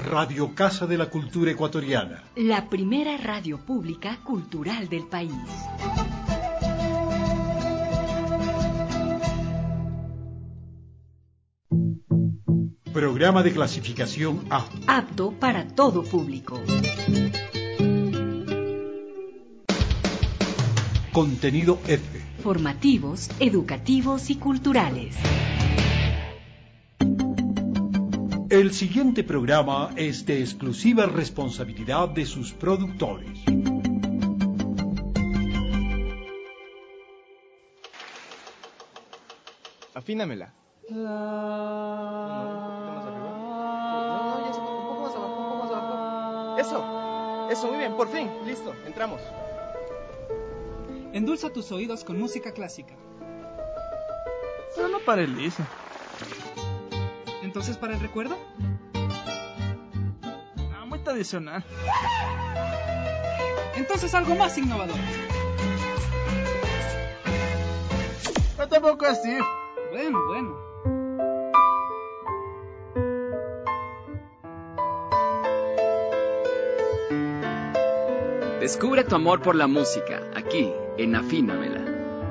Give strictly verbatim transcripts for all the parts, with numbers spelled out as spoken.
Radio Casa de la Cultura Ecuatoriana. La primera radio pública cultural del país. Programa de clasificación A. Apto para todo público. Contenido F. Formativos, educativos y culturales. El siguiente programa es de exclusiva responsabilidad de sus productores. Afínamela. La... No, un poquito más arriba. No, no, ya se... un poco más abajo, un poco más abajo. Eso, eso, muy bien, por fin, listo, entramos. Endulza tus oídos con música clásica. Pero no paraliza. ¿Entonces para el recuerdo? No, muy tradicional. Entonces algo más innovador. No tampoco así. Bueno, bueno. Descubre tu amor por la música, aquí, en Afínamela.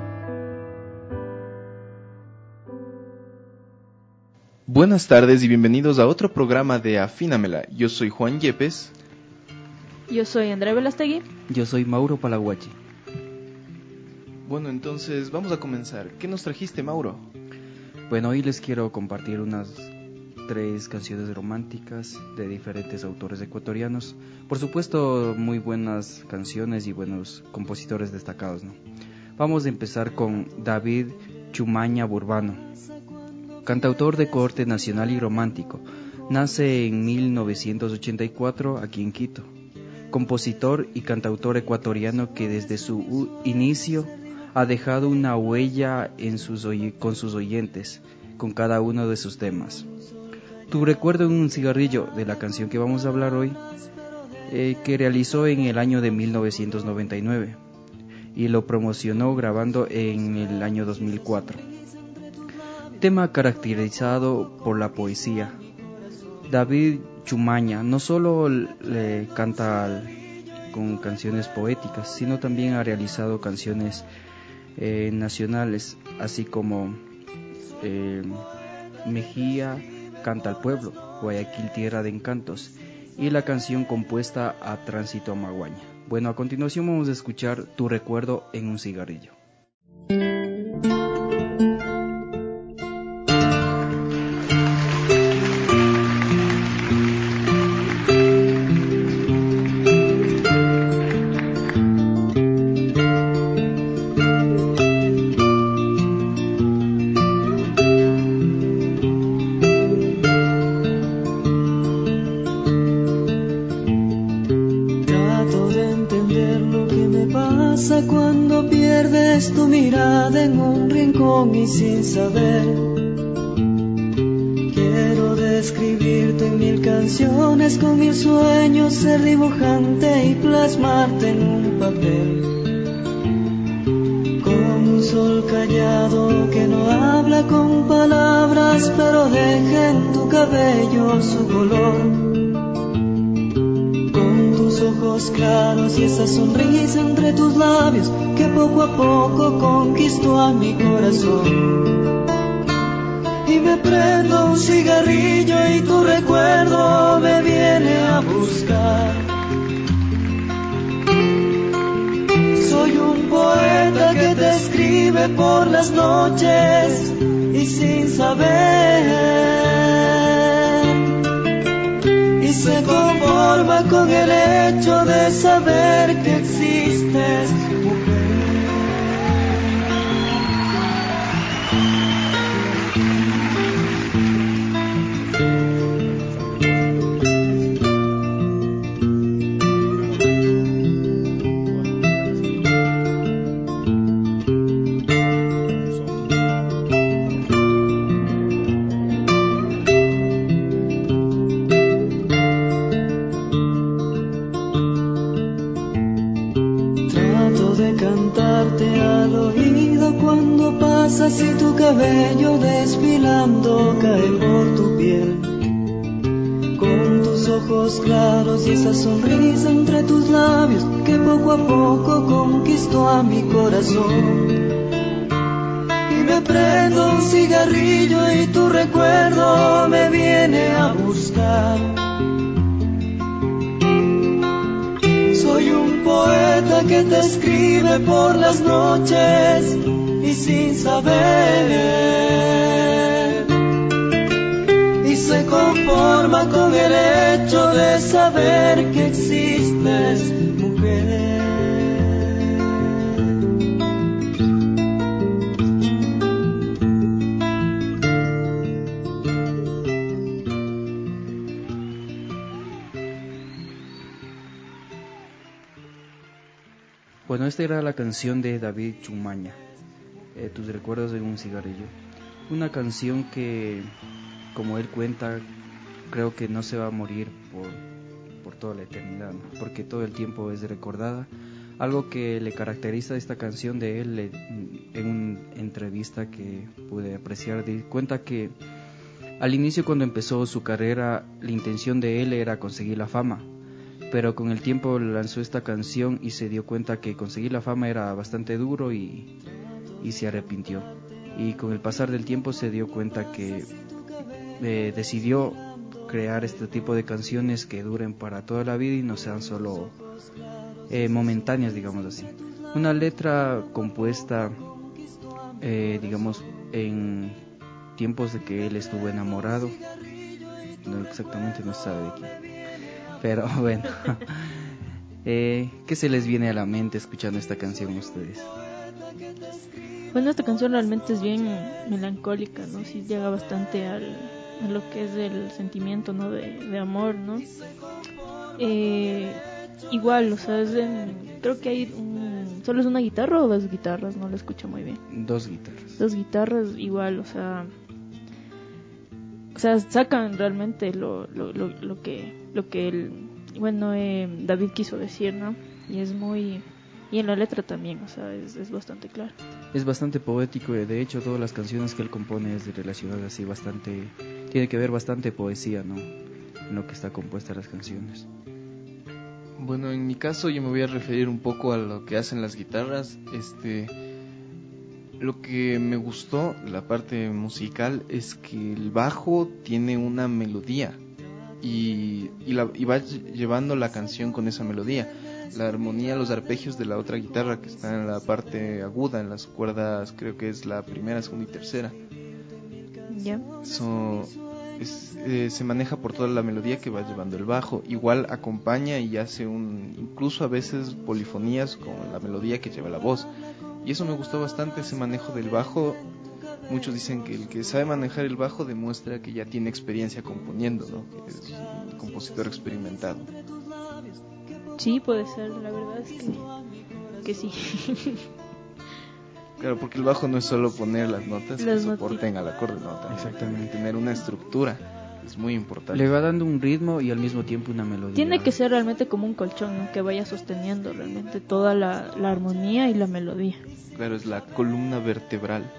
Buenas tardes y bienvenidos a otro programa de Afínamela. Yo soy Juan Yepes. Yo soy Andrea Velastegui. Yo soy Mauro Palaguachi. Bueno, entonces vamos a comenzar. ¿Qué nos trajiste, Mauro? Bueno, hoy les quiero compartir unas tres canciones románticas de diferentes autores ecuatorianos. Por supuesto, muy buenas canciones y buenos compositores destacados, ¿no? Vamos a empezar con David Chumaña Burbano, cantautor de corte nacional y romántico. Nace en mil novecientos ochenta y cuatro aquí en Quito. Compositor y cantautor ecuatoriano que desde su inicio ha dejado una huella en sus oy- con sus oyentes, con cada uno de sus temas. Tu recuerdo en un cigarrillo, de la canción que vamos a hablar hoy, eh, que realizó en el año de mil novecientos noventa y nueve y lo promocionó grabando en el año dos mil cuatro. Tema caracterizado por la poesía. David Chumaña no solo le canta con canciones poéticas, sino también ha realizado canciones eh, nacionales, así como eh, Mejía canta al pueblo, Guayaquil tierra de encantos, y la canción compuesta a Tránsito a Maguaña. Bueno, a continuación vamos a escuchar Tu recuerdo en un cigarrillo. Cuando pierdes tu mirada en un rincón y sin saber, quiero describirte en mil canciones, con mil sueños, ser dibujante y plasmarte en un papel, como un sol callado que no habla con palabras, pero deja en tu cabello su color. Ojos claros y esa sonrisa entre tus labios que poco a poco conquistó a mi corazón. Y me prendo un cigarrillo y tu recuerdo me viene a buscar. Soy un poeta que te escribe por las noches y sin saber, y se conforma con el hecho de saber que existes, mujer. Cantarte al oído cuando pasas y tu cabello desfilando cae por tu piel. Con tus ojos ojos claros y esa sonrisa entre tus labios que poco a poco conquistó a mi corazón. Y me prendo un cigarrillo y tu recuerdo me viene a buscar. Soy un poeta que te escribe por las noches y sin saber, y se conforma con el hecho de saber que existes, mujer. Bueno, esta era la canción de David Chumaña, eh, Tus recuerdos de un cigarrillo. Una canción que, como él cuenta, creo que no se va a morir por, por toda la eternidad, ¿no? Porque todo el tiempo es recordada. Algo que le caracteriza a esta canción de él, en una entrevista que pude apreciar, cuenta que al inicio, cuando empezó su carrera, la intención de él era conseguir la fama. Pero con el tiempo lanzó esta canción y se dio cuenta que conseguir la fama era bastante duro y, y se arrepintió. Y con el pasar del tiempo se dio cuenta que eh, decidió crear este tipo de canciones que duren para toda la vida y no sean solo eh, momentáneas, digamos así. Una letra compuesta, eh, digamos, en tiempos de que él estuvo enamorado. No exactamente, no sabe de quién. Pero bueno, eh, ¿qué se les viene a la mente escuchando esta canción a ustedes? Bueno, esta canción realmente es bien melancólica, ¿no? Sí llega bastante al, a lo que es el sentimiento, ¿no? De, de amor, ¿no? Eh, igual, o sea, es en, creo que hay un, ¿solo es una guitarra o dos guitarras? No lo escucho muy bien. Dos guitarras. Dos guitarras, igual, o sea... O sea, sacan realmente lo, lo, lo, lo que lo que el, bueno, eh, David quiso decir, ¿no? Y es muy... Y en la letra también, o sea, es, es bastante claro. Es bastante poético, y de hecho todas las canciones que él compone es relacionadas así bastante... Tiene que ver bastante poesía, ¿no? En lo que está compuesta las canciones. Bueno, en mi caso yo me voy a referir un poco a lo que hacen las guitarras. Este... Lo que me gustó de la parte musical es que el bajo tiene una melodía y, y, la, y va llevando la canción con esa melodía. La armonía, los arpegios de la otra guitarra que está en la parte aguda, en las cuerdas, creo que es la primera, segunda y tercera. Ya. So, es, eh, se maneja por toda la melodía que va llevando el bajo. Igual acompaña y hace un, incluso a veces polifonías con la melodía que lleva la voz. Y eso me gustó bastante, ese manejo del bajo. Muchos dicen que el que sabe manejar el bajo demuestra que ya tiene experiencia componiendo, ¿no? Que es un compositor experimentado. Sí, puede ser, la verdad es que, que sí. Claro, porque el bajo no es solo poner las notas las que soporten al acorde, no, también exactamente tener una estructura. Es muy importante. Le va dando un ritmo y al mismo tiempo una melodía. Tiene que ser realmente como un colchón, ¿no? Que vaya sosteniendo realmente toda la, la armonía y la melodía. Claro, es la columna vertebral.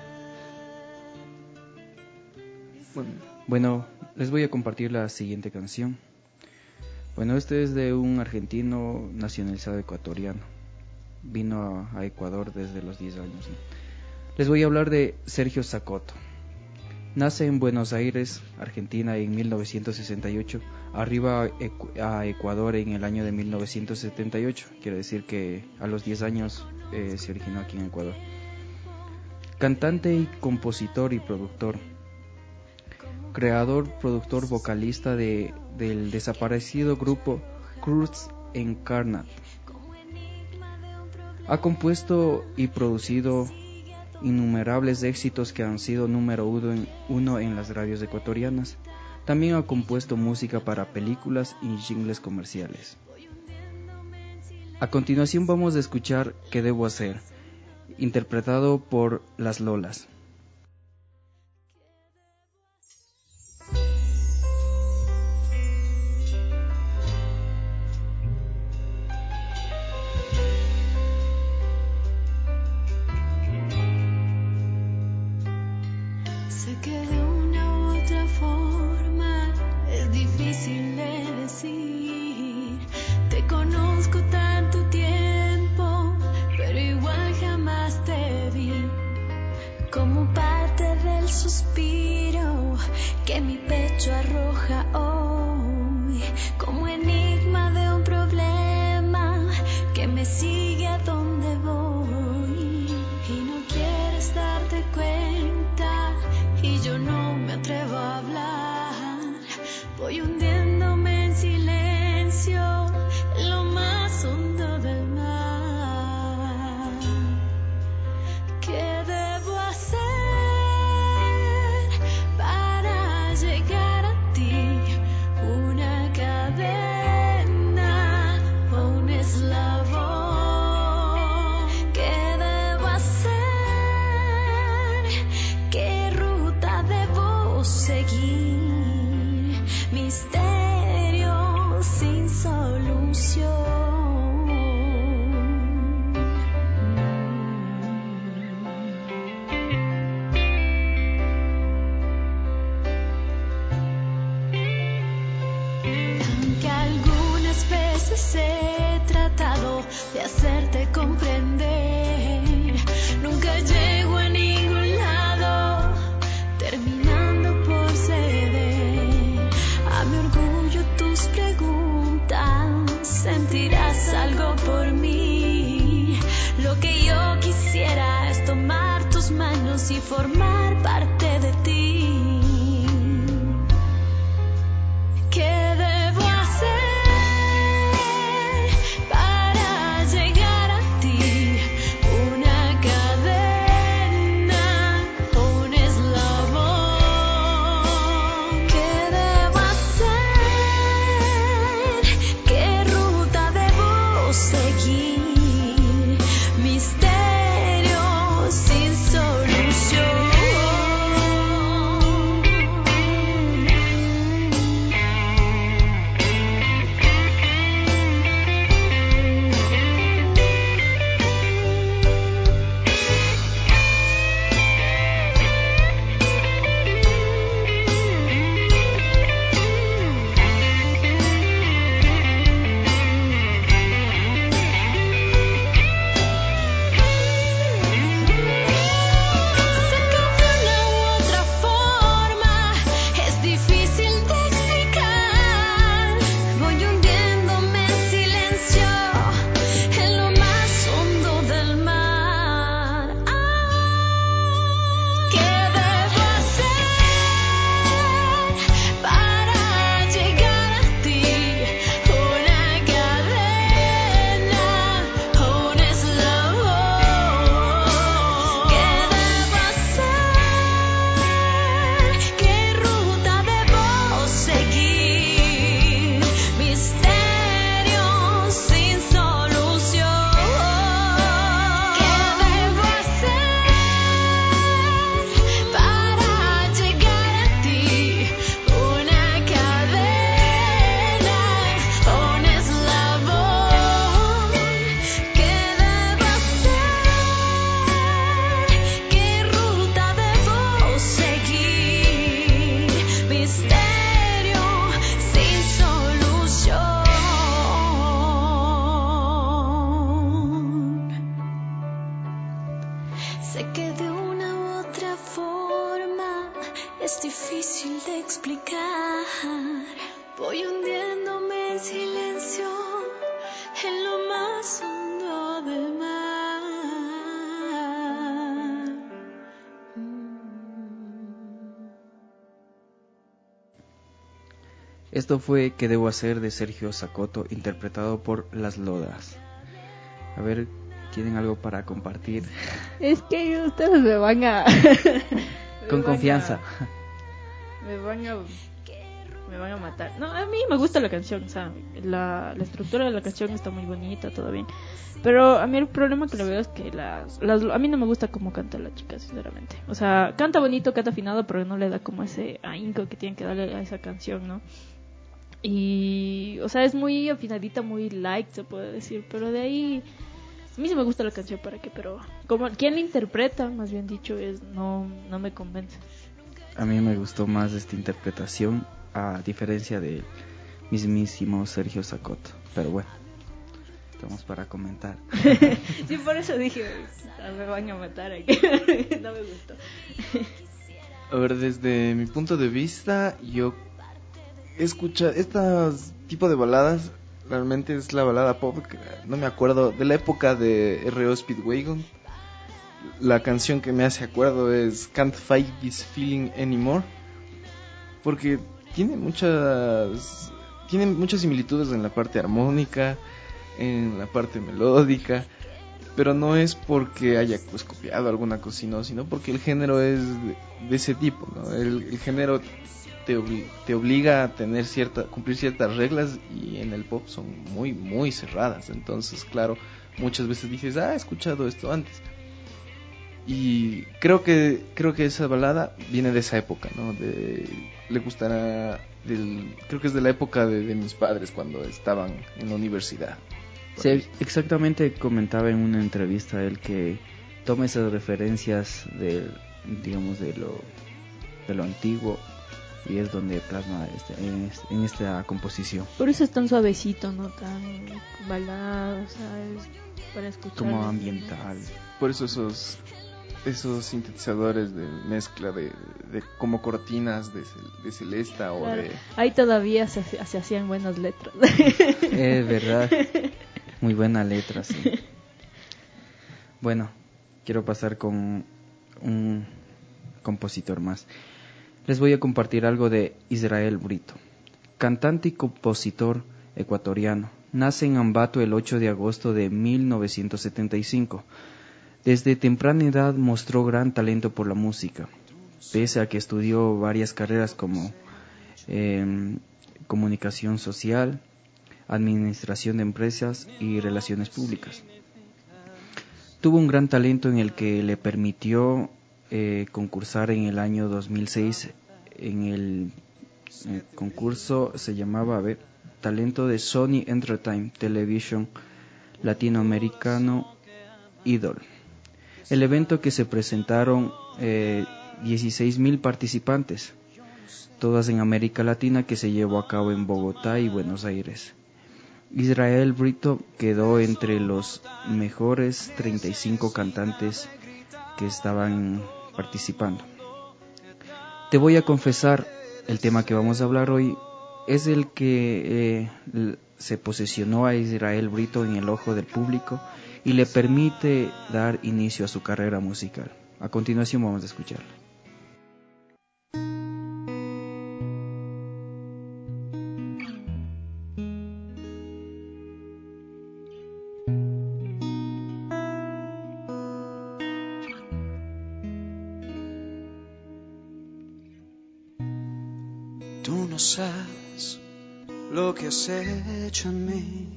Bueno, bueno, les voy a compartir la siguiente canción. Bueno, este es de un argentino nacionalizado ecuatoriano. Vino a, a Ecuador desde los diez años, ¿no? Les voy a hablar de Sergio Zacoto. Nace en Buenos Aires, Argentina, en mil novecientos sesenta y ocho. Arriba a Ecuador en el año de mil novecientos setenta y ocho. Quiere decir que a los diez años eh, se originó aquí en Ecuador. Cantante y compositor y productor. Creador, productor, vocalista de, del desaparecido grupo Cruz Encarnat. Ha compuesto y producido innumerables éxitos que han sido número uno en, uno en las radios ecuatorianas. También ha compuesto música para películas y jingles comerciales. A continuación vamos a escuchar ¿Qué debo hacer?, interpretado por Las Lolas. Sé que de una u otra forma es difícil de decir. que mi pecho arroja hoy, como enigma de un problema que me sigue a donde voy y no quieres darte cuenta y yo no me atrevo a hablar. Voy hundiéndome en silencio en lo más hondo del mar. ¿Qué debo hacer para llegar a ti? Una cadena o un eslabón. ¿Qué debo hacer? ¿Qué ruta debo seguir? Misterio sin solución. Aunque algunas veces he tratado de hacerte comprender, nunca llego a ningún lado, terminando por ceder a mi orgullo. Tus preguntas, sentirás algo por mí. Lo que yo quisiera es tomar tus manos y formar parte de ti. ¿Qué debo hacer para llegar a ti? Una cadena o un eslabón. ¿Qué debo hacer? ¿Qué ruta debo seguir? Misterio sin solución. Sé que de una u otra forma es difícil de explicar. Voy hundiéndome en silencio en lo más hondo del mar. Esto fue ¿Qué debo hacer? De Sergio Sacoto, interpretado por Las Lodas. A ver, ¿tienen algo para compartir? Es que ustedes me van a... Con me confianza. Van a, me van a... Me van a matar. No, a mí me gusta la canción, o sea, la, la estructura de la canción está muy bonita, todo bien. Pero a mí el problema que le veo es que las, las, a mí no me gusta cómo canta la chica, sinceramente. O sea, canta bonito, canta afinado, pero no le da como ese ahínco que tienen que darle a esa canción, ¿no? Y, o sea, es muy afinadita, muy light, se puede decir, pero de ahí... A mí sí me gusta la canción, ¿para qué? Pero como quien la interpreta, más bien dicho, es no, no me convence. A mí me gustó más esta interpretación, a diferencia del mismísimo Sergio Sacoto. Pero bueno, estamos para comentar. Sí, por eso dije, me van a matar aquí. No me gustó. A ver, desde mi punto de vista, yo escucho este tipo de baladas. Realmente es la balada pop, que no me acuerdo, de la época de R O Speedwagon. La canción que me hace acuerdo es Can't Fight This Feeling Anymore, porque tiene muchas tiene muchas similitudes en la parte armónica, en la parte melódica, pero no es porque haya pues copiado alguna cosa, sino, sino porque el género es de, de ese tipo, ¿no? El, el género te, obli- te obliga a tener cierta, cumplir ciertas reglas, y en el pop son muy, muy cerradas. Entonces, claro, muchas veces dices, ah, he escuchado esto antes. Y creo que creo que esa balada viene de esa época, ¿no? De, le gustará, del, creo que es de la época de, de mis padres cuando estaban en la universidad. Sí, exactamente, comentaba en una entrevista él que toma esas referencias de, digamos, de lo de lo antiguo, y es donde plasma este, en, en esta composición. Por eso es tan suavecito, no tan balada, o sea, es para escuchar. Como ambiental. Por eso esos esos sintetizadores de mezcla de, de como cortinas de, de Celesta o claro, de... ahí todavía se, se hacían buenas letras. Es verdad, muy buena letra, sí. Bueno, quiero pasar con un compositor más. Les voy a compartir algo de Israel Brito, cantante y compositor ecuatoriano. Nace en Ambato el ocho de agosto de mil novecientos setenta y cinco. Desde temprana edad mostró gran talento por la música, pese a que estudió varias carreras como eh, comunicación social, administración de empresas y relaciones públicas. Tuvo un gran talento en el que le permitió eh, concursar en el año dos mil seis en el, el concurso, se llamaba, a ver, talento de Sony Entertainment Television Latinoamericano Idol. El evento que se presentaron eh, dieciséis mil participantes, todas en América Latina, que se llevó a cabo en Bogotá y Buenos Aires. Israel Brito quedó entre los mejores treinta y cinco cantantes que estaban participando. Te voy a confesar, el tema que vamos a hablar hoy es el que eh, se posesionó a Israel Brito en el ojo del público y le permite dar inicio a su carrera musical. A continuación vamos a escucharla. Tú no sabes lo que has hecho en mí,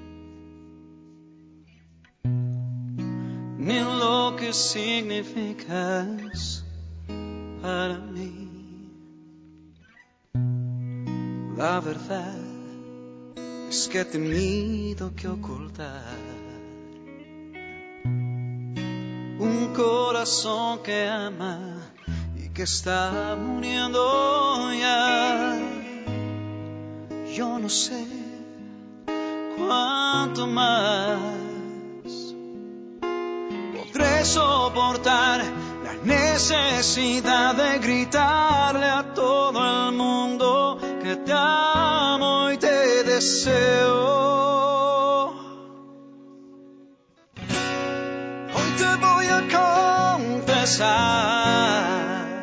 ni lo que significas para mí. La verdad es que he tenido que ocultar un corazón que ama y que está muriendo ya. Yo no sé cuánto más podré soportar la necesidad de gritarle a todo el mundo que te amo y te deseo. Hoy te voy a confesar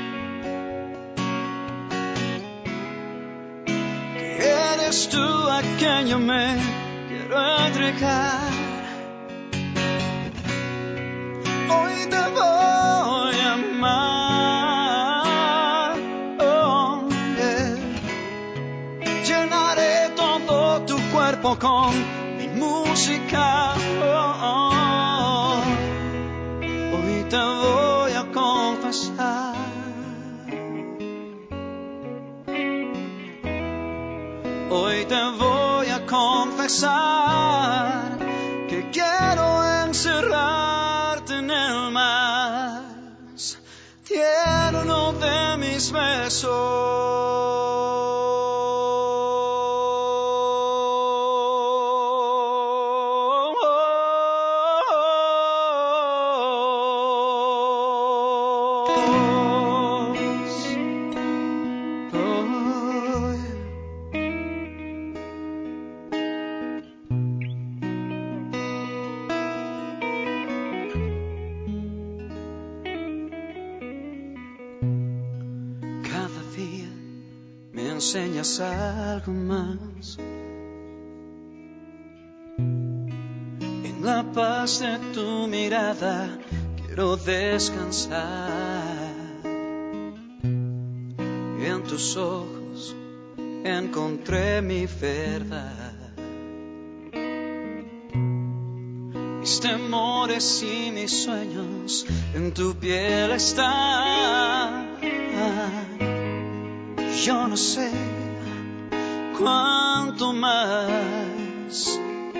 que eres tú a quien yo me quiero entregar. Hoy te voy a amar, oh, yeah. Llenaré todo tu cuerpo con mi música, oh, oh. Hoy te voy a confesar Hoy te voy a confesar que quiero encerrarte en el más tierno de mis besos. me enseñas algo más. En la paz de tu mirada quiero descansar. En tus ojos encontré mi verdad. Mis temores y mis sueños en tu piel están. Yo no sé cuánto más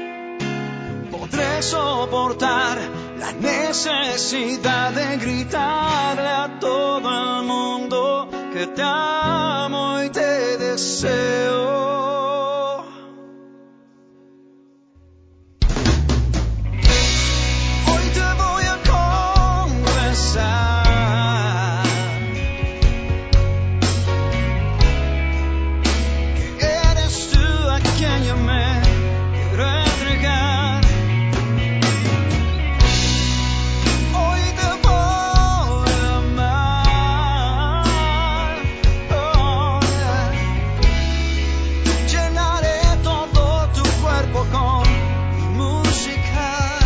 podré soportar la necesidad de gritarle a todo el mundo que te amo y te deseo. Hoy te voy a confesar que eres tú a quien yo me quiero entregar. Hoy te voy a amar. Oh, yeah. Llenaré todo tu cuerpo con música.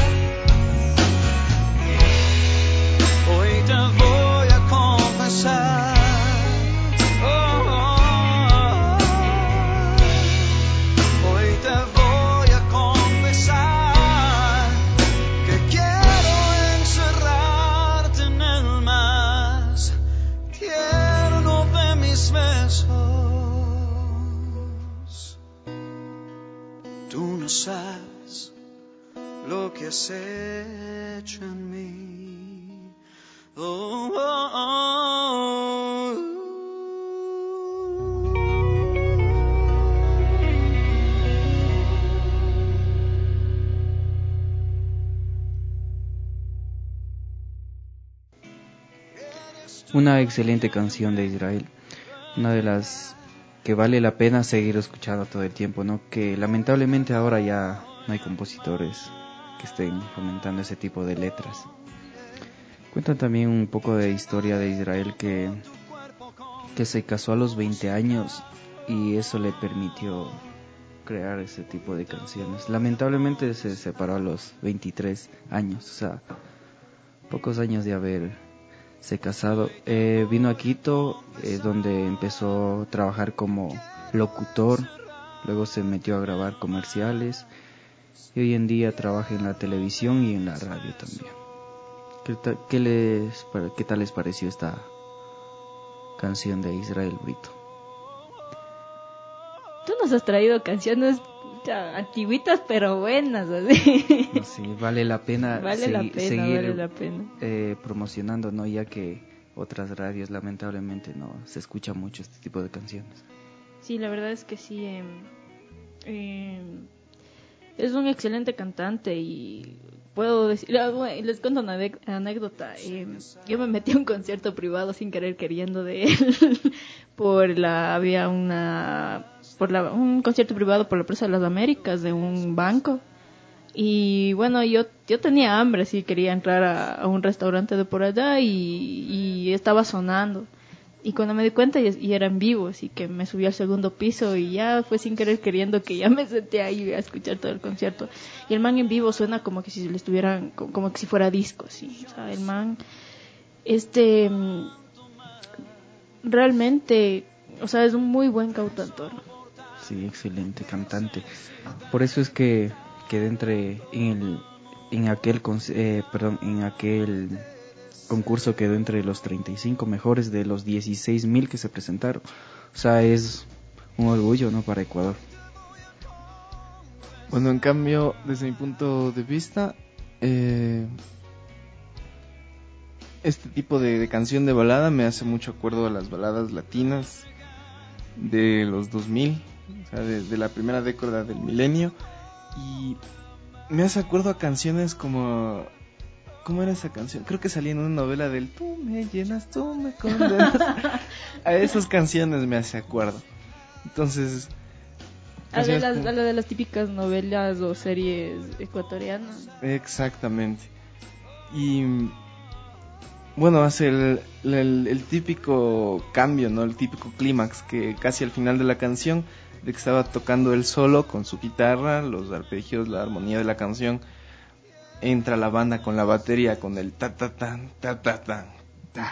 Hoy te voy a confesar. Oh, oh, oh. Hoy te voy a confesar que quiero encerrarte en el más tierno de mis besos. Tú no sabes lo que has hecho en mí. Oh, oh, oh. Una excelente canción de Israel, una de las que vale la pena seguir escuchando todo el tiempo, ¿no? Que lamentablemente ahora ya no hay compositores que estén fomentando ese tipo de letras. Cuentan también un poco de historia de Israel que, que se casó a los veinte años y eso le permitió crear ese tipo de canciones. Lamentablemente se separó a los veintitrés años, o sea, pocos años de haberse casado. Eh, vino a Quito, eh, donde empezó a trabajar como locutor, luego se metió a grabar comerciales y hoy en día trabaja en la televisión y en la radio también. ¿Qué, ta- qué, les, ¿Qué tal les pareció esta canción de Israel Brito? Tú nos has traído canciones ya, antiguitas pero buenas, así. No, sí, vale la pena, Vale la segui- pena, seguir vale la pena. eh, promocionando, ¿no? Ya que otras radios lamentablemente no se escucha mucho este tipo de canciones. Sí, la verdad es que sí. Eh, eh, es un excelente cantante y puedo decir, ah, bueno, les cuento una ane- anécdota. Eh, yo me metí a un concierto privado sin querer queriendo de él. por la había una por la, un concierto privado por la Plaza de las Américas de un banco. Y bueno, yo yo tenía hambre, sí, quería entrar a, a un restaurante de por allá y, y estaba sonando. Y cuando me di cuenta y, y era en vivo, así que me subí al segundo piso y ya fue sin querer queriendo que ya me senté ahí a escuchar todo el concierto. Y el man en vivo suena como que si le estuvieran, como, como que si fuera disco, sí. O sea, el man, este, realmente, o sea, es un muy buen cantautor. Sí, excelente cantante. Por eso es que quedé entre en el en aquel conce- eh, perdón, en aquel concurso quedó entre los treinta y cinco mejores de los dieciséis mil que se presentaron. O sea, es un orgullo, ¿no? Para Ecuador. Bueno, en cambio, desde mi punto de vista, eh, este tipo de, de canción de balada me hace mucho acuerdo a las baladas latinas de los dos mil, o sea, de, de la primera década del milenio, y me hace acuerdo a canciones como... ¿Cómo era esa canción? Creo que salía en una novela del tú me llenas, tú me condenas. A esas canciones me hace acuerdo. Entonces... A de, las, como... a de las típicas novelas o series ecuatorianas. Exactamente. Y bueno, hace el, el, el típico cambio, ¿no? El típico clímax que casi al final de la canción, de que estaba tocando él solo con su guitarra, los arpegios, la armonía de la canción, entra la banda con la batería, con el ta ta tan, ta ta tan, ta.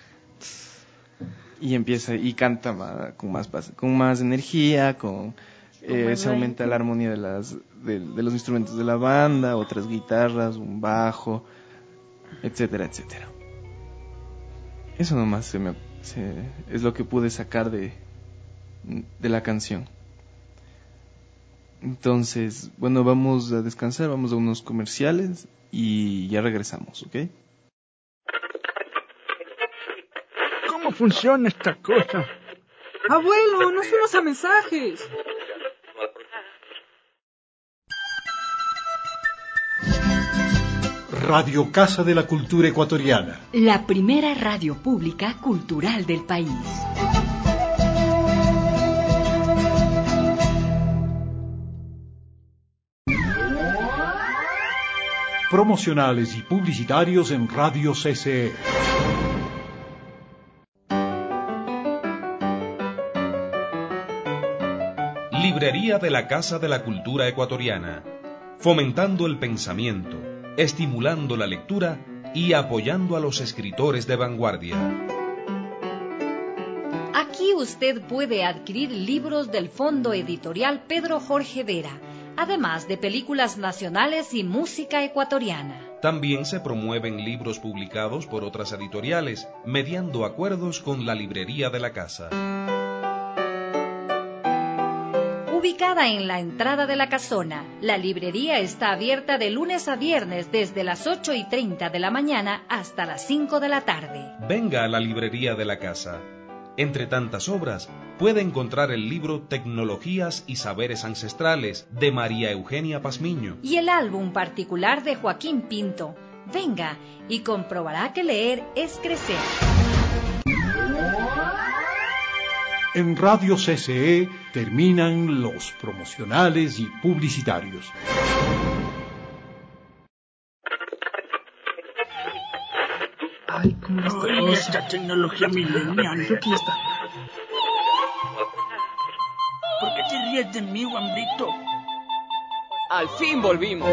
Y empieza y canta más, con más con más energía, con eh, se aumenta la armonía de las de, de los instrumentos de la banda, otras guitarras, un bajo, etcétera, etcétera. Eso nomás se me, se, es lo que pude sacar de de la canción. Entonces, bueno, vamos a descansar, vamos a unos comerciales y ya regresamos, ¿ok? ¿Cómo funciona esta cosa? Abuelo, nos fuimos a mensajes. Radio Casa de la Cultura Ecuatoriana. La primera radio pública cultural del país. Promocionales y publicitarios en Radio C C E. Librería de la Casa de la Cultura Ecuatoriana, fomentando el pensamiento, estimulando la lectura y apoyando a los escritores de vanguardia. Aquí usted puede adquirir libros del Fondo Editorial Pedro Jorge Vera, además de películas nacionales y música ecuatoriana. También se promueven libros publicados por otras editoriales, mediando acuerdos con la Librería de la Casa. Ubicada en la entrada de la casona, la librería está abierta de lunes a viernes desde las ocho y treinta de la mañana hasta las cinco de la tarde. Venga a la Librería de la Casa. Entre tantas obras, puede encontrar el libro Tecnologías y Saberes Ancestrales de María Eugenia Pazmiño y el álbum particular de Joaquín Pinto. Venga y comprobará que leer es crecer. En Radio C C E terminan los promocionales y publicitarios. Ay, cómo está Ay, esta tecnología milenial. Aquí está. ¿Por qué te ríes de mí, Guambrito? Al fin volvimos.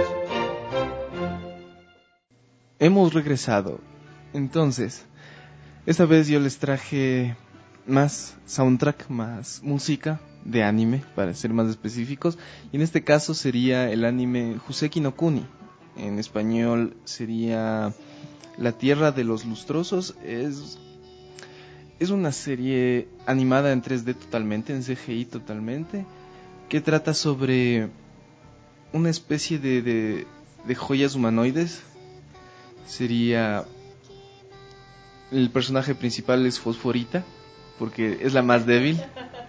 Hemos regresado. Entonces, esta vez yo les traje más soundtrack, más música de anime, para ser más específicos, y en este caso sería el anime Huseki no Kuni. En español sería La Tierra de los Lustrosos. Es, es una serie animada en tres D totalmente, en C G I totalmente, que trata sobre una especie de, de, de joyas humanoides. Sería el personaje principal es Fosforita, porque es la más débil.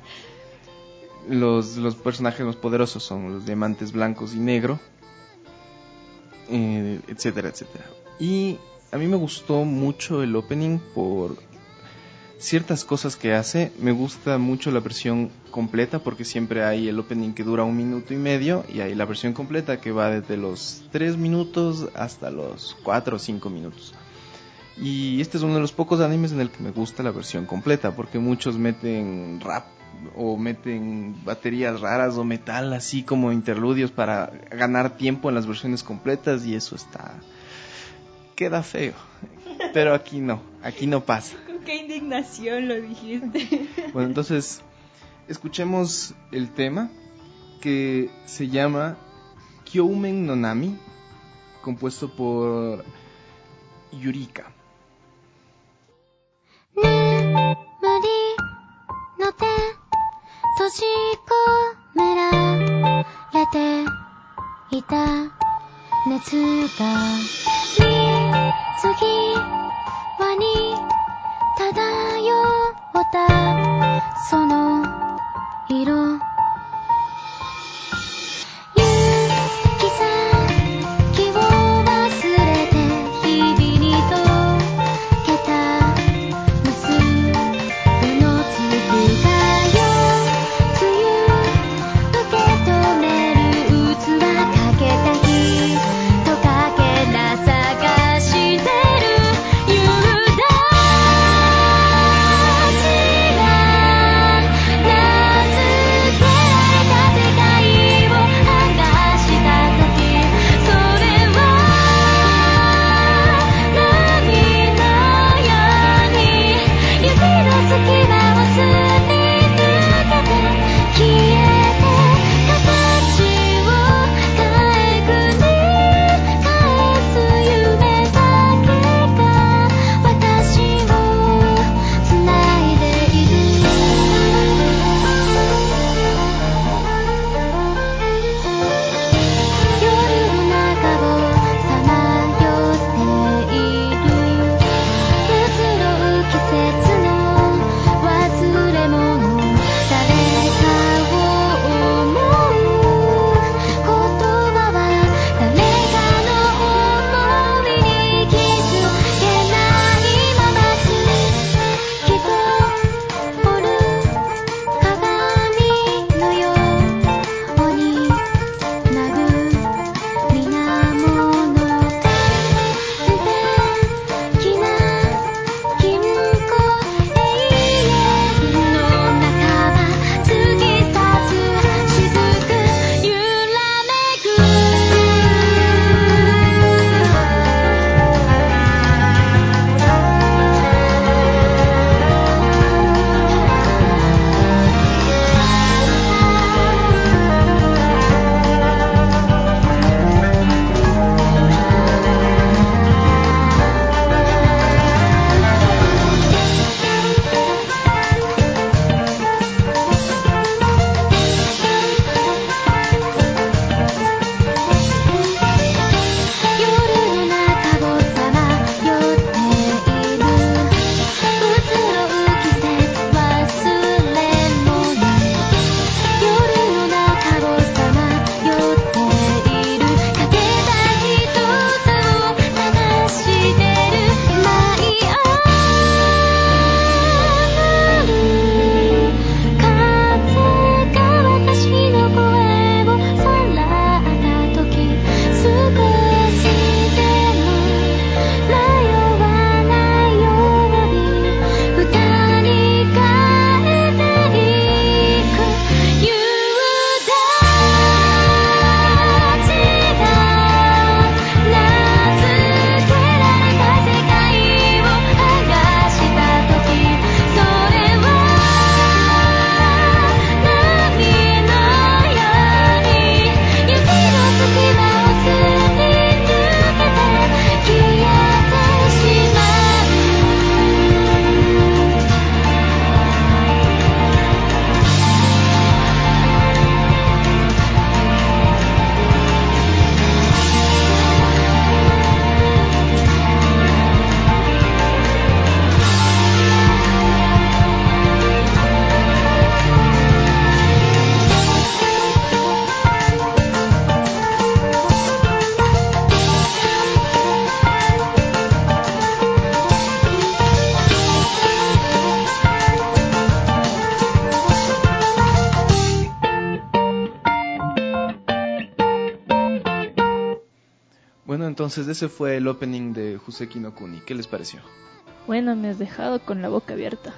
Los, los personajes más poderosos son los diamantes blancos y negro, eh, etcétera, etcétera. Y a mí me gustó mucho el opening por ciertas cosas que hace. Me gusta mucho la versión completa, porque siempre hay el opening que dura un minuto y medio, y hay la versión completa que va desde los tres minutos hasta los cuatro o cinco minutos. Y este es uno de los pocos animes en el que me gusta la versión completa, porque muchos meten rap o meten baterías raras o metal así como interludios para ganar tiempo en las versiones completas, y eso está... queda feo. Pero aquí no, aquí no pasa. Con qué indignación lo dijiste. Bueno, entonces escuchemos el tema, que se llama Kyoumen no Nami, compuesto por Yurika. 眠りの手閉じ込められていた熱が水際に漂ったその色行き先を忘れて日々に溶けた探してる勇 Bueno, entonces ese fue el opening de Joseki no Kuni. ¿Qué les pareció? Bueno, me has dejado con la boca abierta.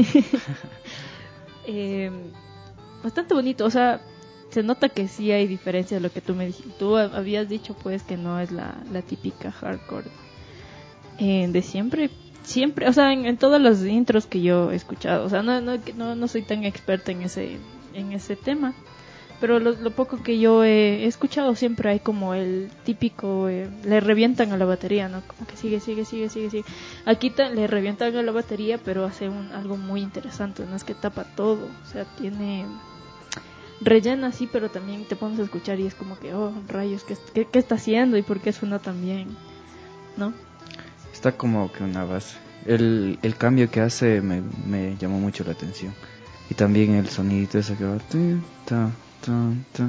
eh, bastante bonito, o sea, se nota que sí hay diferencia de lo que tú me dijiste. Tú habías dicho pues que no es la, la típica hardcore eh, de siempre. Siempre, o sea, en, en todas las intros que yo he escuchado, o sea, no, no, no, no soy tan experta en ese, en ese tema. Pero lo, lo poco que yo he, he escuchado siempre hay como el típico, eh, le revientan a la batería, ¿no? Como que sigue, sigue, sigue, sigue, sigue. Aquí ta, le revientan a la batería, pero hace un, algo muy interesante, no es que tapa todo, o sea, tiene rellena así, pero también te pones a escuchar y es como que, oh, rayos, ¿qué, qué, qué está haciendo y por qué suena tan bien? ¿No? Está como que una base. El, el cambio que hace me, me llamó mucho la atención. Y también el sonidito ese que va... Ta, ta, ta,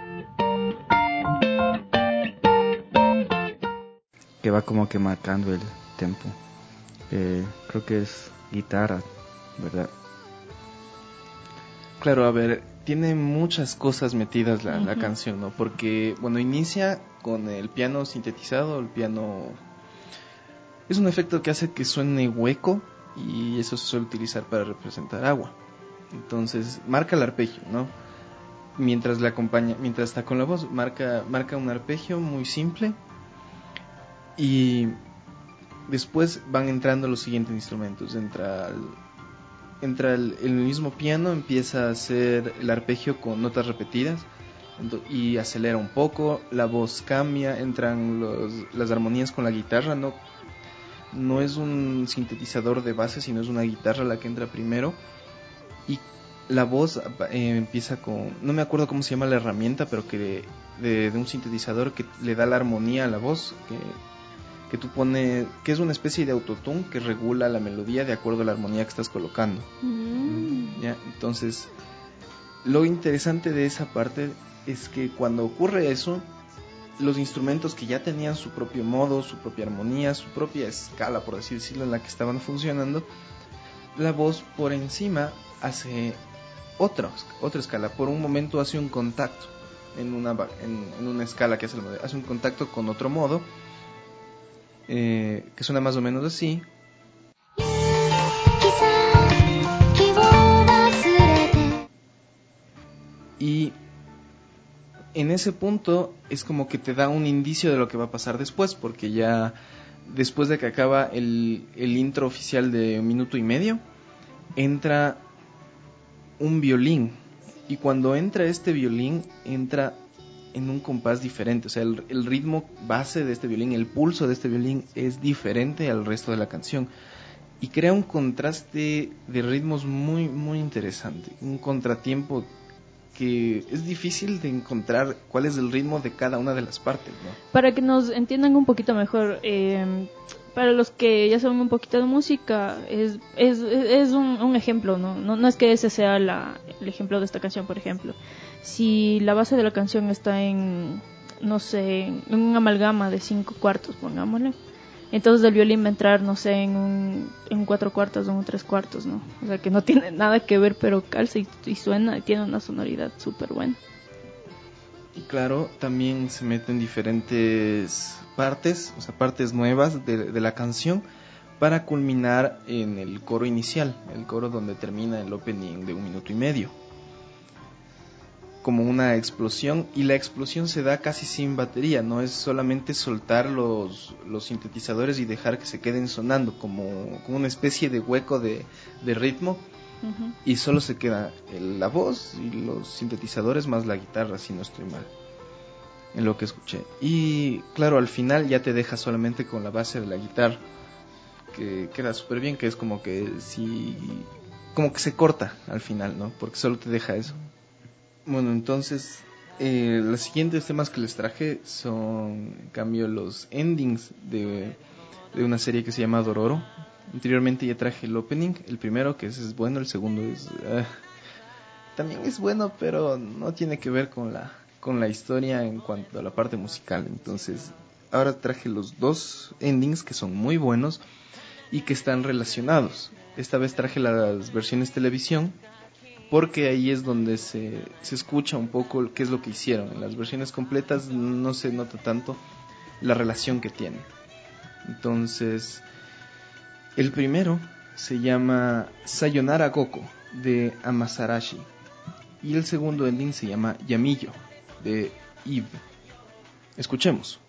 que va como que marcando el tempo. Eh, creo que es guitarra, ¿verdad? Claro, a ver, tiene muchas cosas metidas la, uh-huh. la canción, ¿no? Porque, bueno, inicia con el piano sintetizado, el piano... Es un efecto que hace que suene hueco y eso se suele utilizar para representar agua. Entonces, marca el arpegio, ¿no? Mientras la acompaña, mientras está con la voz, marca, marca un arpegio muy simple y después van entrando los siguientes instrumentos. Entra el, entra el, el mismo piano, empieza a hacer el arpegio con notas repetidas y acelera un poco, la voz cambia, entran los, las armonías con la guitarra, no, no es un sintetizador de base, sino es una guitarra la que entra primero. Y la voz eh, empieza con... No me acuerdo cómo se llama la herramienta, pero que de, de, de un sintetizador que le da la armonía a la voz, que, que tú pones... Que es una especie de autotune que regula la melodía de acuerdo a la armonía que estás colocando. Mm. ¿Ya? Entonces, lo interesante de esa parte es que cuando ocurre eso, los instrumentos que ya tenían su propio modo, su propia armonía, su propia escala, por así decirlo, en la que estaban funcionando, la voz por encima hace otra, otra escala. Por un momento hace un contacto en una, en, en una escala que hace el modo, hace un contacto con otro modo eh, que suena más o menos así. Y en ese punto es como que te da un indicio de lo que va a pasar después, porque ya después de que acaba el, el intro oficial de un minuto y medio, entra un violín, y cuando entra este violín entra en un compás diferente, o sea, el, el ritmo base de este violín, el pulso de este violín es diferente al resto de la canción y crea un contraste de ritmos muy muy interesante, un contratiempo que es difícil de encontrar cuál es el ritmo de cada una de las partes, ¿no? Para que nos entiendan un poquito mejor, eh, para los que ya saben un poquito de música, es es, es un, un ejemplo, ¿no? ¿no? No es que ese sea la, el ejemplo de esta canción, por ejemplo. Si la base de la canción está en, no sé, en una amalgama de cinco cuartos, pongámosle, entonces el violín va a entrar, no sé, en un, en cuatro cuartos o en tres cuartos, ¿no? O sea, que no tiene nada que ver, pero calza y, y suena y tiene una sonoridad súper buena. Y claro, también se meten diferentes partes, o sea, partes nuevas de, de la canción para culminar en el coro inicial, el coro donde termina el opening de un minuto y medio. Como una explosión, y la explosión se da casi sin batería, no es solamente soltar los, los sintetizadores y dejar que se queden sonando como, como una especie de hueco de, de ritmo, uh-huh. Y solo se queda el, la voz y los sintetizadores más la guitarra, si no estoy mal en lo que escuché. Y claro, al final ya te deja solamente con la base de la guitarra, que queda súper bien, que es como que si, como que se corta al final, ¿no? Porque solo te deja eso. Bueno, entonces, eh, los siguientes temas que les traje son, en cambio, los endings de, de una serie que se llama Dororo. Anteriormente ya traje el opening, el primero, que es, es bueno, el segundo es... Uh, también es bueno, pero no tiene que ver con la, con la historia en cuanto a la parte musical. Entonces, ahora traje los dos endings que son muy buenos y que están relacionados. Esta vez traje las versiones televisión, porque ahí es donde se, se escucha un poco qué es lo que hicieron. En las versiones completas no se nota tanto la relación que tienen. Entonces, el primero se llama Sayonara Goko de Amasarashi y el segundo ending se llama Yamillo de Eve. Escuchemos.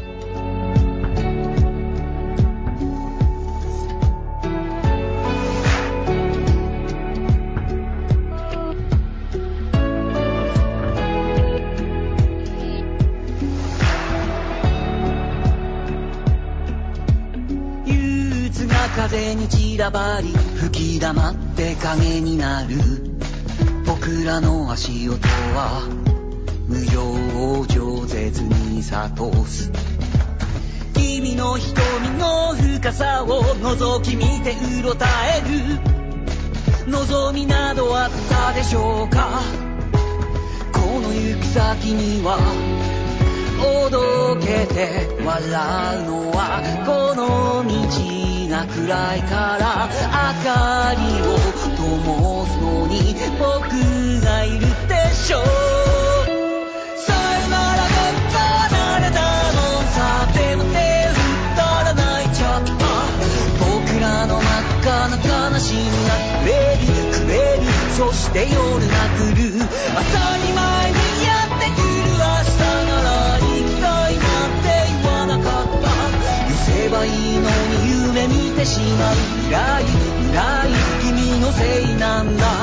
風に散らばり吹き溜って影になる僕らの足音は無情饒舌に諭す君の瞳の深さを覗き見てうろたえる望みなどあったでしょうかこの行く先にはおどけて笑うのはこの道が暗いから明かりを灯すのに僕がいるでしょうさよなら僕離れたのさでも手を振ったら泣いちゃった僕らの真っ赤な悲しみがくれるくれるそして夜が来る当たり前にやってくる明日なら行きたいなんて言わなかった許せばいいのに夢見てしまう暗い暗い君のせいなんだ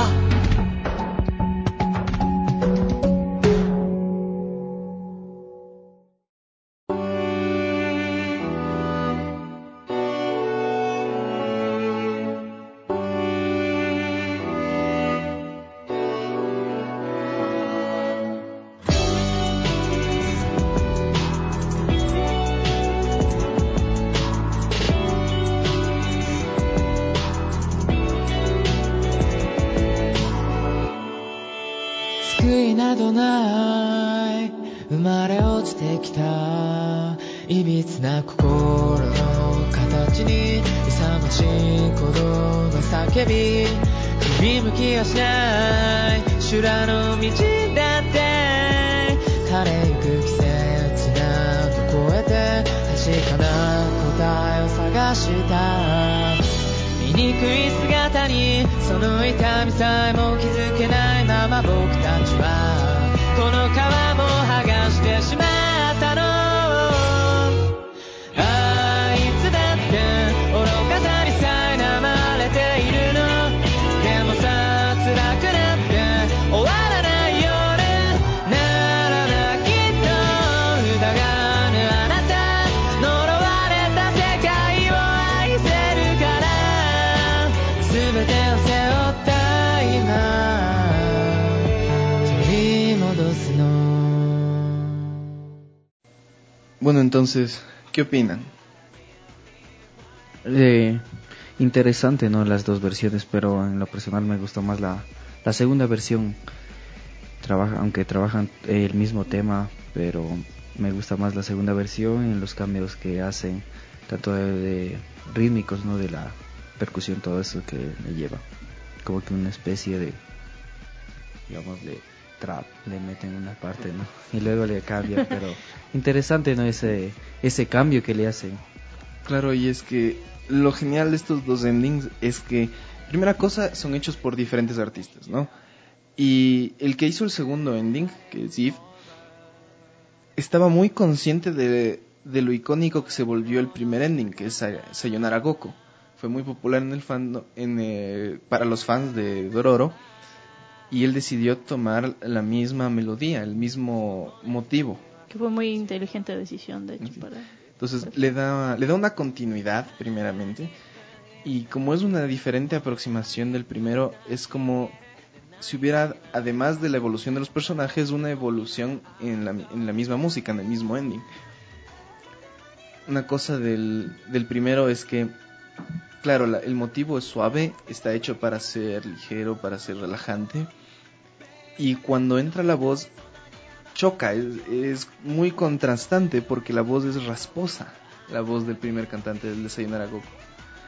などない生まれ落ちてきたいびつな心の形に勇ましい鼓動の叫び振り向きはしない修羅の道だって枯れゆく季節など越えて確かな答えを探した醜い姿にその痛みさえも気づけないまま僕たちはこの皮も剥がしてしまったのあいつだって愚かさに苛まれているのでもさ辛くなって終わらない夜ならばきっと疑わぬあなた呪われた世界を愛せるから全てを背負った今 Bueno, entonces, ¿qué opinan? Eh, interesante, ¿no? Las dos versiones, pero en lo personal me gustó más la, la segunda versión. Trabaja, aunque trabajan el mismo tema, pero me gusta más la segunda versión en los cambios que hacen, tanto de, de rítmicos, ¿no? De la percusión, todo eso que me lleva. Como que una especie de, digamos, de trap le meten una parte, ¿no? Y luego le cambian, pero interesante, ¿no? Ese ese cambio que le hacen. Claro, y es que lo genial de estos dos endings es que, primera cosa, son hechos por diferentes artistas, ¿no? Y el que hizo el segundo ending, que es Eve, estaba muy consciente de, de lo icónico que se volvió el primer ending, que es Sayonara Goko. Fue muy popular en el fan, en, eh, para los fans de Dororo. Y él decidió tomar la misma melodía, el mismo motivo. Que fue muy inteligente decisión, de hecho. Sí. Para... Entonces le da, le da una continuidad, primeramente. Y como es una diferente aproximación del primero, es como si hubiera, además de la evolución de los personajes, una evolución en la, en la misma música, en el mismo ending. Una cosa del, del primero es que, claro, la, el motivo es suave, está hecho para ser ligero, para ser relajante. Y cuando entra la voz, choca, es, es muy contrastante porque la voz es rasposa, la voz del primer cantante del de Sayonara Goko.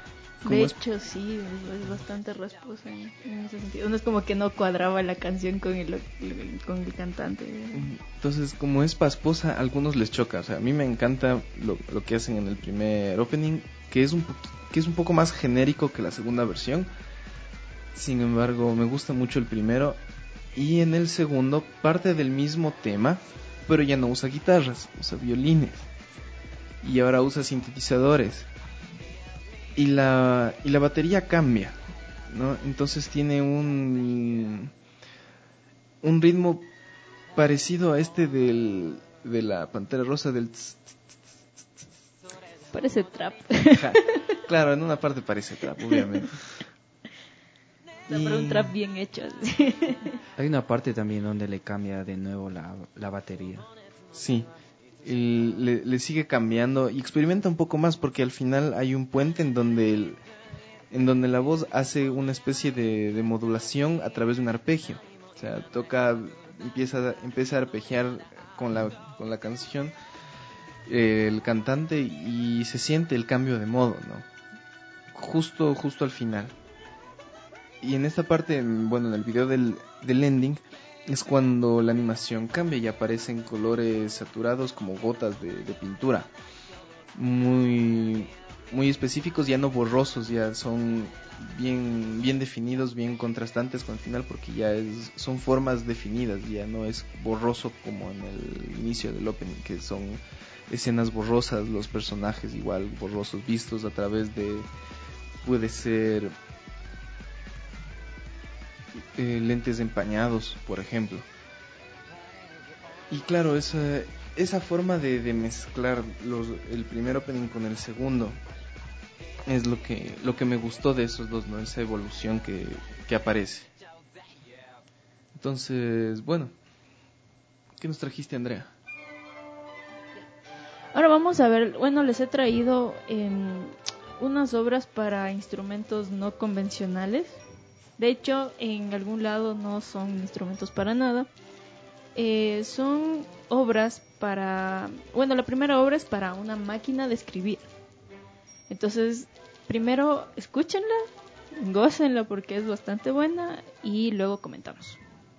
De hecho, es... sí, es, es bastante rasposa en, en ese sentido. No es como que no cuadraba la canción con el, con el cantante. Entonces, como es pasposa, a algunos les choca. O sea, a mí me encanta lo, lo que hacen en el primer opening, que es un po- que es un poco más genérico que la segunda versión. Sin embargo, me gusta mucho el primero. Y en el segundo, parte del mismo tema, pero ya no usa guitarras, usa violines. Y ahora usa sintetizadores. Y la, y la batería cambia, ¿no? Entonces tiene un, un ritmo parecido a este del, de la Pantera Rosa del... Tss, tss, tss, tss. Parece trap. Ja, claro, en una parte parece trap, obviamente. O sea, y... pero un trap bien hecho. Hay una parte también donde le cambia de nuevo la, la batería. Sí. El, le, le sigue cambiando y experimenta un poco más, porque al final hay un puente en donde el, en donde la voz hace una especie de, de modulación a través de un arpegio. O sea, toca, empieza, empieza a arpegiar con la, con la canción eh, el cantante, y se siente el cambio de modo, ¿no? Justo, justo al final. Y en esta parte, bueno, en el video del, del ending, es cuando la animación cambia y aparecen colores saturados como gotas de, de pintura, muy muy específicos, ya no borrosos, ya son bien bien definidos, bien contrastantes con el final, porque ya es, son formas definidas, ya no es borroso como en el inicio del opening, que son escenas borrosas, los personajes igual borrosos, vistos a través de, puede ser Eh, lentes empañados, por ejemplo. Y claro, esa, esa forma de, de mezclar los, el primer opening con el segundo es lo que, lo que me gustó de esos dos, ¿no? Esa evolución que, que aparece. Entonces, bueno, ¿qué nos trajiste, Andrea? Ahora vamos a ver, bueno, les he traído eh, unas obras para instrumentos no convencionales. De hecho, en algún lado no son instrumentos para nada. Eh, son obras para... Bueno, la primera obra es para una máquina de escribir. Entonces, primero escúchenla, gócenla porque es bastante buena y luego comentamos.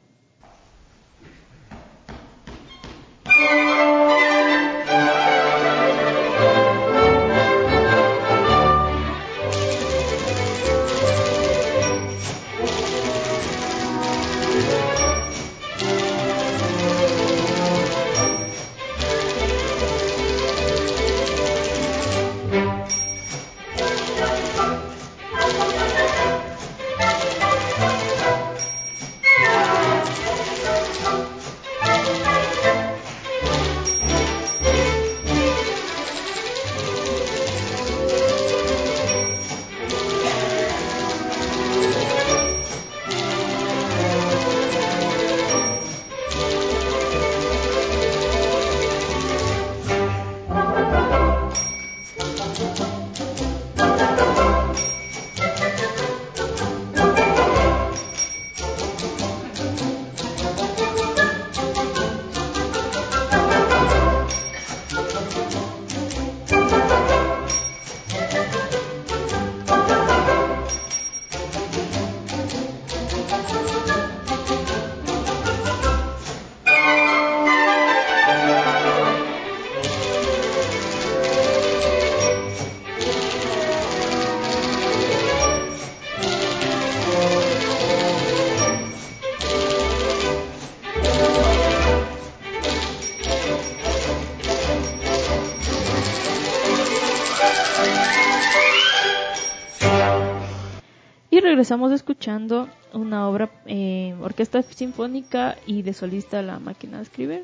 Regresamos escuchando una obra eh, orquesta sinfónica y de solista La Máquina de Escribir.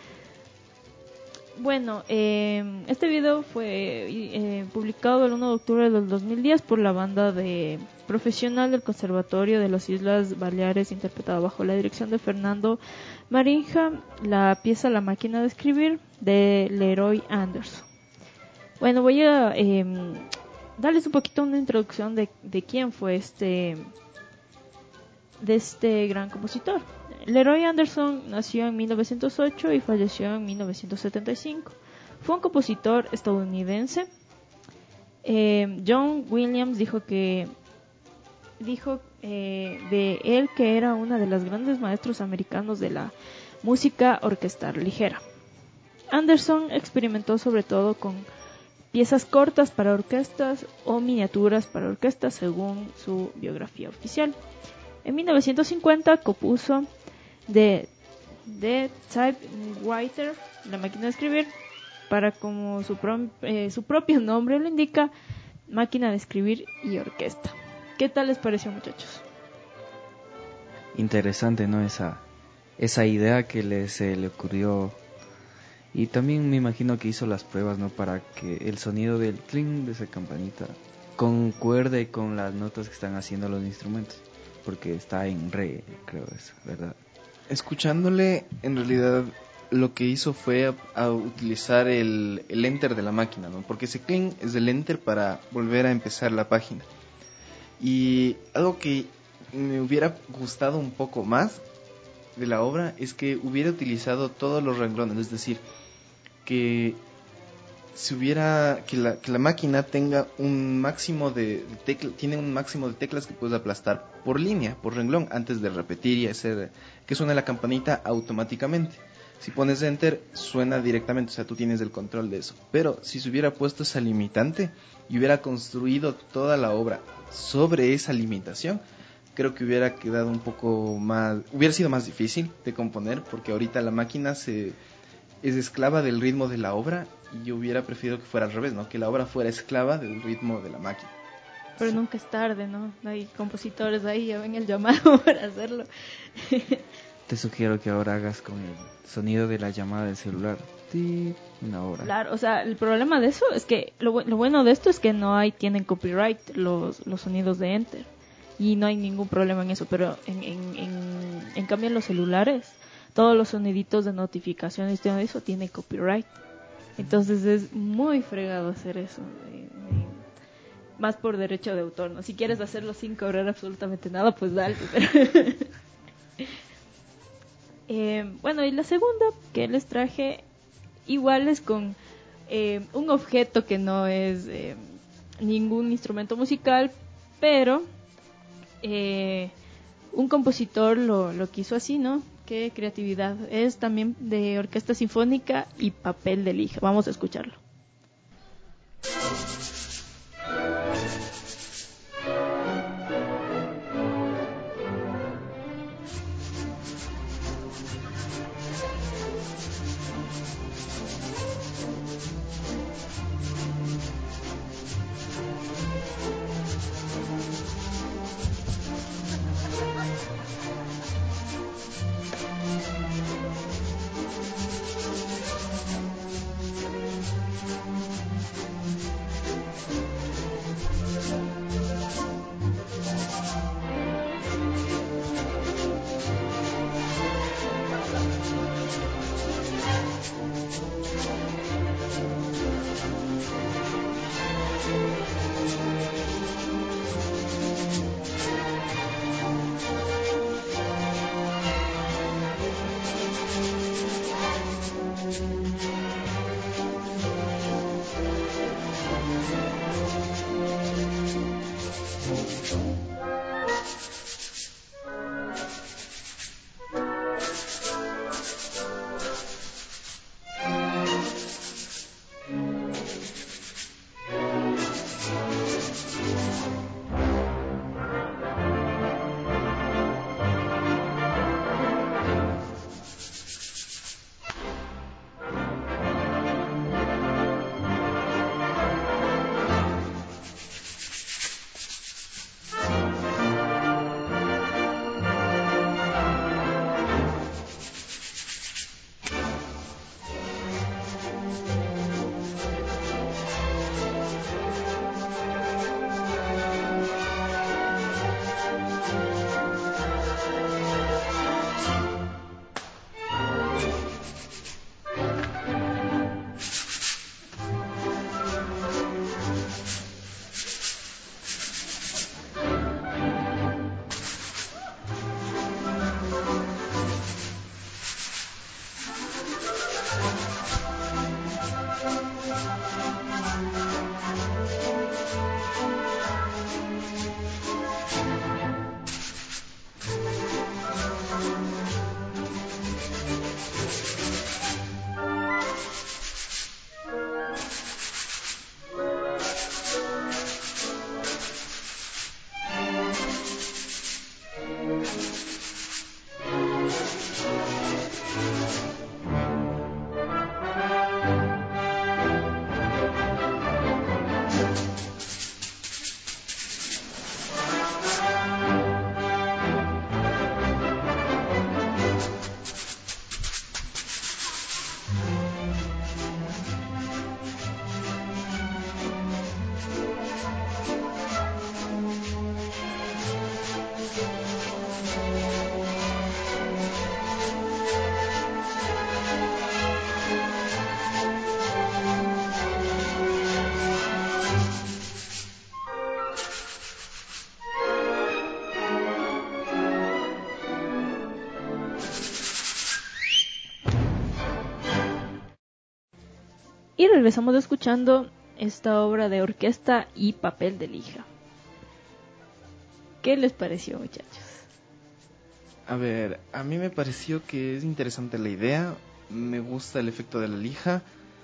Bueno, eh, este video fue eh, publicado el uno de octubre del dos mil diez por la banda de profesional del Conservatorio de las Islas Baleares, interpretado bajo la dirección de Fernando Marinja, la pieza La Máquina de Escribir de Leroy Anderson. Bueno, voy a eh, darles un poquito una introducción de, de quién fue este de este gran compositor. Leroy Anderson nació en mil novecientos ocho y falleció en mil novecientos setenta y cinco. Fue un compositor estadounidense. Eh, John Williams dijo que dijo eh, de él que era una de las grandes maestros americanos de la música orquestal ligera. Anderson experimentó sobre todo con piezas cortas para orquestas o miniaturas para orquestas, según su biografía oficial. En mil novecientos cincuenta compuso The, The Typewriter, la máquina de escribir, para, como su, pro, eh, su propio nombre lo indica, máquina de escribir y orquesta. ¿Qué tal les pareció, muchachos? Interesante, ¿no? Esa, esa idea que le, se le ocurrió. Y también me imagino que hizo las pruebas, ¿no? Para que el sonido del cling de esa campanita concuerde con las notas que están haciendo los instrumentos. Porque está en re, creo eso, ¿verdad? Escuchándole, en realidad lo que hizo fue a, a utilizar el, el enter de la máquina, ¿no? Porque ese cling es el enter para volver a empezar la página. Y algo que me hubiera gustado un poco más de la obra es que hubiera utilizado todos los renglones, es decir, que si hubiera que la, que la máquina tenga un máximo de, de tecla, tiene un máximo de teclas que puedes aplastar por línea, por renglón, antes de repetir y hacer que suene la campanita automáticamente. Si pones enter suena directamente, o sea, tú tienes el control de eso. Pero si se hubiera puesto esa limitante y hubiera construido toda la obra sobre esa limitación, creo que hubiera quedado un poco más, hubiera sido más difícil de componer, porque ahorita la máquina se es esclava del ritmo de la obra, y yo hubiera preferido que fuera al revés, ¿no? Que la obra fuera esclava del ritmo de la máquina. Pero sí. Nunca es tarde, ¿no? Hay compositores ahí, ya ven el llamado para hacerlo. Te sugiero que ahora hagas con el sonido de la llamada del celular. Sí, una hora. Claro, o sea, el problema de eso es que lo, lo bueno de esto es que no hay tienen copyright los, los sonidos de enter. Y no hay ningún problema en eso, pero en, en, en, en cambio en los celulares, todos los soniditos de notificaciones y todo eso tiene copyright. Entonces es muy fregado hacer eso. De, de, más por derecho de autor, ¿no? Si quieres hacerlo sin cobrar absolutamente nada, pues dale. Pero eh, bueno, y la segunda que les traje, igual es con eh, un objeto que no es eh, ningún instrumento musical, pero eh, un compositor lo, lo quiso así, ¿no? Qué creatividad. Es también de orquesta sinfónica y papel de lija. Vamos a escucharlo. Y regresamos escuchando esta obra de orquesta y papel de lija. ¿Qué les pareció, muchachos? A ver, a mí me pareció que es interesante la idea, me gusta el efecto de la lija,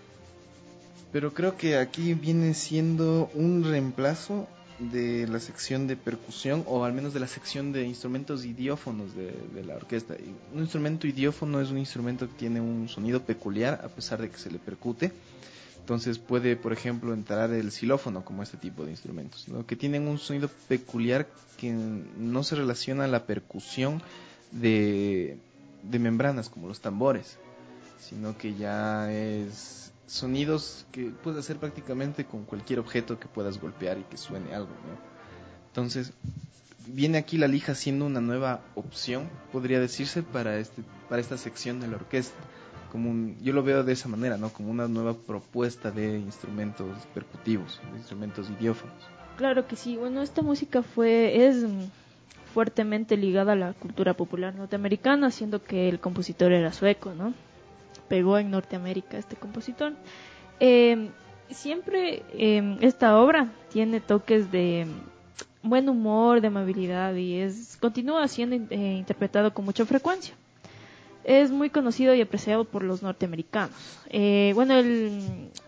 pero creo que aquí viene siendo un reemplazo de la sección de percusión, o al menos de la sección de instrumentos idiófonos de, de la orquesta. Y un instrumento idiófono es un instrumento que tiene un sonido peculiar a pesar de que se le percute. Entonces puede, por ejemplo, entrar el xilófono como este tipo de instrumentos, ¿no? Que tienen un sonido peculiar que no se relaciona a la percusión de, de membranas como los tambores, sino que ya es sonidos que puedes hacer prácticamente con cualquier objeto que puedas golpear y que suene algo, ¿no? Entonces viene aquí la lija siendo una nueva opción, podría decirse, para este para esta sección de la orquesta. Como un, yo lo veo de esa manera, ¿no? Como una nueva propuesta de instrumentos percutivos, de instrumentos idiófonos. Claro que sí. Bueno, esta música fue es fuertemente ligada a la cultura popular norteamericana, siendo que el compositor era sueco, ¿no? Pegó en Norteamérica este compositor. Eh, siempre eh, esta obra tiene toques de buen humor, de amabilidad, y es continúa siendo eh, interpretado con mucha frecuencia. Es muy conocido y apreciado por los norteamericanos. Eh, bueno, el,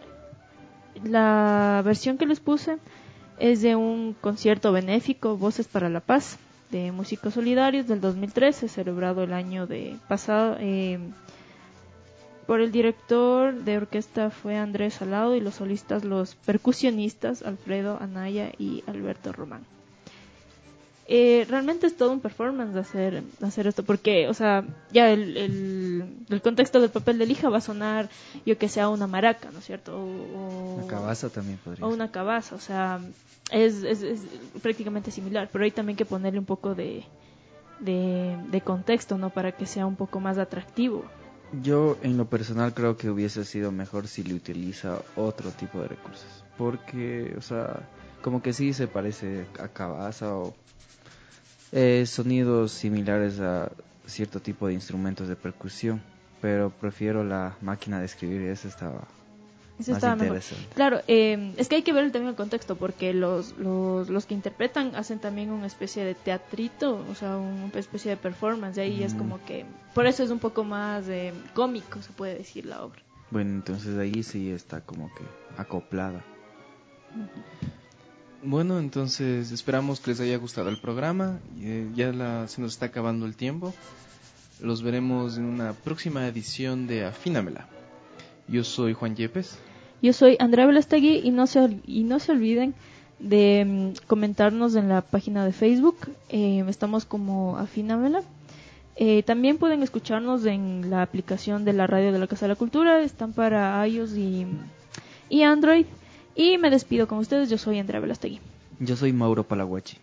la versión que les puse es de un concierto benéfico, Voces para la Paz, de Músicos Solidarios del dos mil trece, celebrado el año de pasado. Eh, por el director de orquesta fue Andrés Salado y los solistas, los percusionistas Alfredo Anaya y Alberto Román. Eh, realmente es todo un performance hacer hacer esto, porque, o sea, ya el, el, el contexto del papel de lija va a sonar, yo que sea una maraca, ¿no es cierto? O, o una cabaza también podría o ser. una cabaza, o sea, es, es, es prácticamente similar, pero hay también que ponerle un poco de, de, de contexto, ¿no? Para que sea un poco más atractivo. Yo, en lo personal, creo que hubiese sido mejor si le utiliza otro tipo de recursos, porque, o sea, como que sí se parece a cabaza o Eh, sonidos similares a cierto tipo de instrumentos de percusión, pero prefiero la máquina de escribir, esa estaba Eso más estaba interesante. mejor. Claro, eh, es que hay que ver también el contexto, porque los, los, los que interpretan hacen también una especie de teatrito, o sea, una especie de performance, y ahí mm. es como que, por eso es un poco más eh, cómico, se puede decir, la obra. Bueno, entonces ahí sí está como que acoplada. Uh-huh. Bueno, entonces esperamos que les haya gustado el programa. Eh, ya la, se nos está acabando el tiempo. Los veremos en una próxima edición de Afínamela. Yo soy Juan Yepes. Yo soy Andrea Velastegui, y no se, y no se olviden de um, comentarnos en la página de Facebook. Eh, estamos como Afínamela. Eh, también pueden escucharnos en la aplicación de la radio de la Casa de la Cultura. Están para iOS y, y Android. Y me despido con ustedes, yo soy Andrea Velastegui. Yo soy Mauro Palaguachi.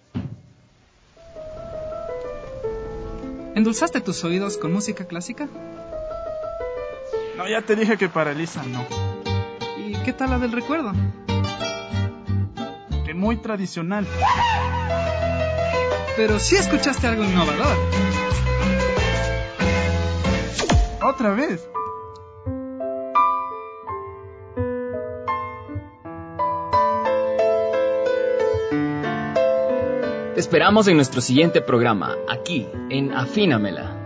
¿Endulzaste tus oídos con música clásica? No, ya te dije que para Elisa no. ¿Y qué tal la del recuerdo? Que muy tradicional. Pero sí escuchaste algo innovador. ¿Otra vez? Te esperamos en nuestro siguiente programa, aquí, en Afínamela.